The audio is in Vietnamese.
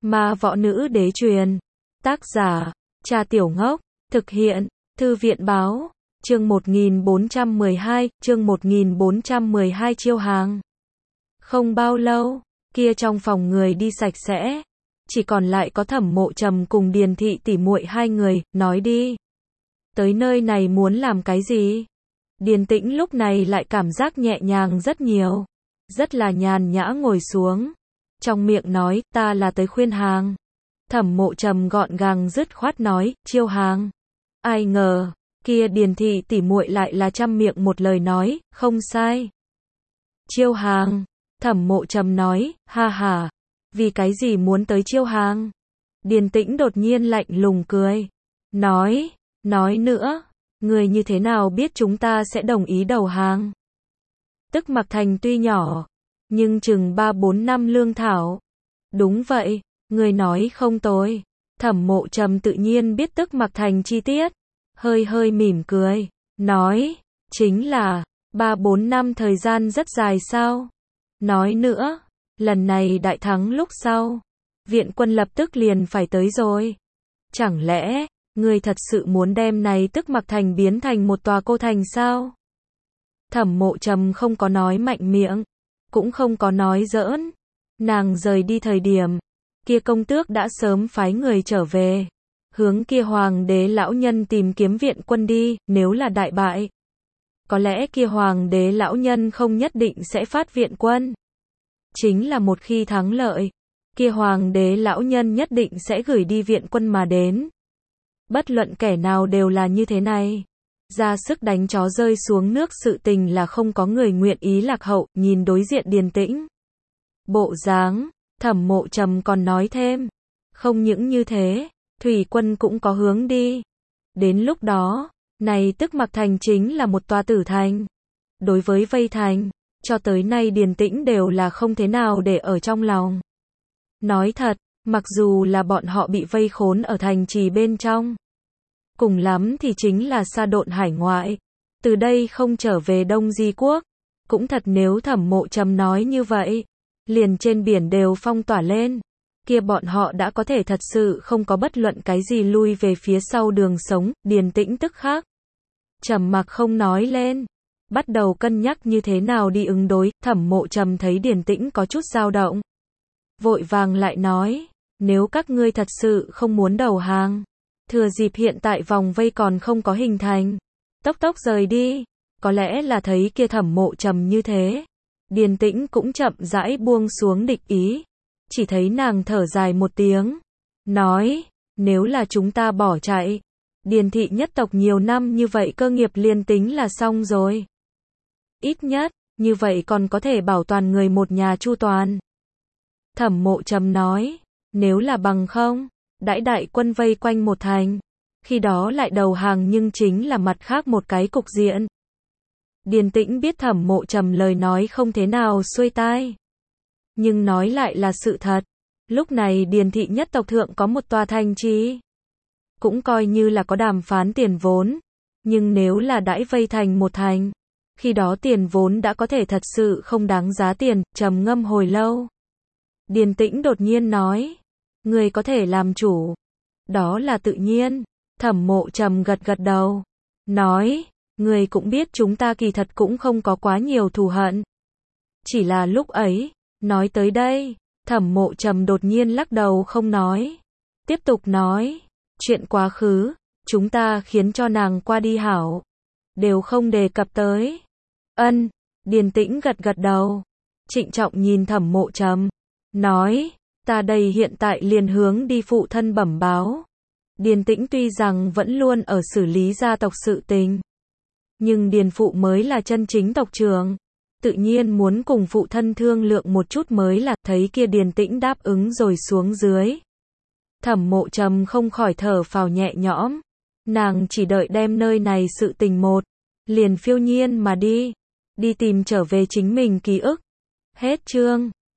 Ma Võ Nữ Đế Truyền. Tác giả, Cha Tiểu Ngốc. Thực hiện, Thư viện Báo. Chương 1412, chương 1412 chiêu hàng. Không bao lâu, kia trong phòng người đi sạch sẽ. Chỉ còn lại có Thẩm Mộ Trầm cùng Điền Thị tỉ muội hai người, nói đi. Tới nơi này muốn làm cái gì? Điền Tĩnh lúc này lại cảm giác nhẹ nhàng rất nhiều. Rất là nhàn nhã ngồi xuống. Trong miệng nói, ta là tới khuyên hàng. Thẩm Mộ Trầm gọn gàng dứt khoát nói, chiêu hàng. Ai ngờ, kia Điền Thị tỉ muội lại là trăm miệng một lời nói, không sai. Chiêu hàng. Thẩm Mộ Trầm nói, ha ha. Vì cái gì muốn tới chiêu hàng? Điền Tĩnh đột nhiên lạnh lùng cười. Nói nữa, người như thế nào biết chúng ta sẽ đồng ý đầu hàng? Tức Mặc Thành tuy nhỏ, nhưng chừng 3-4 năm lương thảo. Đúng vậy, người nói không tồi. Thẩm Mộ Trầm tự nhiên biết Tức Mặc Thành chi tiết. Hơi mỉm cười. Nói, chính là, 3-4 năm thời gian rất dài sao? Nói nữa, lần này đại thắng lúc sau, viện quân lập tức liền phải tới rồi. Chẳng lẽ, người thật sự muốn đem này Tức Mặc Thành biến thành một tòa cô thành sao? Thẩm Mộ Trầm không có nói mạnh miệng, cũng không có nói giỡn. Nàng rời đi thời điểm, kia công tước đã sớm phái người trở về, hướng kia hoàng đế lão nhân tìm kiếm viện quân đi, nếu là đại bại. Có lẽ kia hoàng đế lão nhân không nhất định sẽ phát viện quân. Chính là một khi thắng lợi, kia hoàng đế lão nhân nhất định sẽ gửi đi viện quân mà đến. Bất luận kẻ nào đều là như thế này. Ra sức đánh chó rơi xuống nước, sự tình là không có người nguyện ý lạc hậu. Nhìn đối diện Điền Tĩnh bộ dáng, Thẩm Mộ Trầm còn nói thêm, không những như thế, thủy quân cũng có hướng đi. Đến lúc đó, này Tức Mặc Thành chính là một tòa tử thành. Đối với vây thành, cho tới nay Điền Tĩnh đều là không thế nào để ở trong lòng. Nói thật, mặc dù là bọn họ bị vây khốn ở thành trì bên trong, cùng lắm thì chính là sa độn hải ngoại, từ đây không trở về Đông Di Quốc. Cũng thật, nếu Thẩm Mộ Trầm nói như vậy, liền trên biển đều phong tỏa lên, kia bọn họ đã có thể thật sự không có bất luận cái gì lui về phía sau đường sống. Điền Tĩnh tức khắc trầm mặc không nói lên, bắt đầu cân nhắc như thế nào đi ứng đối. Thẩm Mộ Trầm thấy Điền Tĩnh có chút dao động, vội vàng lại nói, nếu các ngươi thật sự không muốn đầu hàng, thừa dịp hiện tại vòng vây còn không có hình thành, tốc rời đi. Có lẽ là thấy kia Thẩm Mộ Trầm như thế, Điền Tĩnh cũng chậm rãi buông xuống địch ý. Chỉ thấy nàng thở dài một tiếng, nói, nếu là chúng ta bỏ chạy, Điền thị nhất tộc nhiều năm như vậy cơ nghiệp liền tính là xong rồi. Ít nhất, như vậy còn có thể bảo toàn người một nhà chu toàn. Thẩm Mộ Trầm nói, nếu là bằng không, đãi đại quân vây quanh một thành, khi đó lại đầu hàng nhưng chính là mặt khác một cái cục diện. Điền Tĩnh biết Thẩm Mộ Trầm lời nói không thế nào xuôi tai, nhưng nói lại là sự thật. Lúc này Điền thị nhất tộc thượng có một tòa thành trì, cũng coi như là có đàm phán tiền vốn. Nhưng nếu là đãi vây thành một thành, khi đó tiền vốn đã có thể thật sự không đáng giá tiền. Trầm ngâm hồi lâu, Điền Tĩnh đột nhiên nói, người có thể làm chủ. Đó là tự nhiên. Thẩm Mộ Trầm gật đầu, nói, người cũng biết chúng ta kỳ thật cũng không có quá nhiều thù hận. Chỉ là lúc ấy, nói tới đây, Thẩm Mộ Trầm đột nhiên lắc đầu không nói. Tiếp tục nói, chuyện quá khứ, chúng ta khiến cho nàng qua đi hảo, đều không đề cập tới. Ân. Điền Tĩnh gật đầu, trịnh trọng nhìn Thẩm Mộ Trầm, nói, ta đây hiện tại liền hướng đi phụ thân bẩm báo. Điền Tĩnh tuy rằng vẫn luôn ở xử lý gia tộc sự tình, nhưng Điền phụ mới là chân chính tộc trưởng, tự nhiên muốn cùng phụ thân thương lượng một chút mới là. Thấy kia Điền Tĩnh đáp ứng rồi xuống dưới, Thẩm Mộ Trầm không khỏi thở phào nhẹ nhõm. Nàng chỉ đợi đem nơi này sự tình một, liền phiêu nhiên mà đi tìm trở về chính mình ký ức. Hết chương.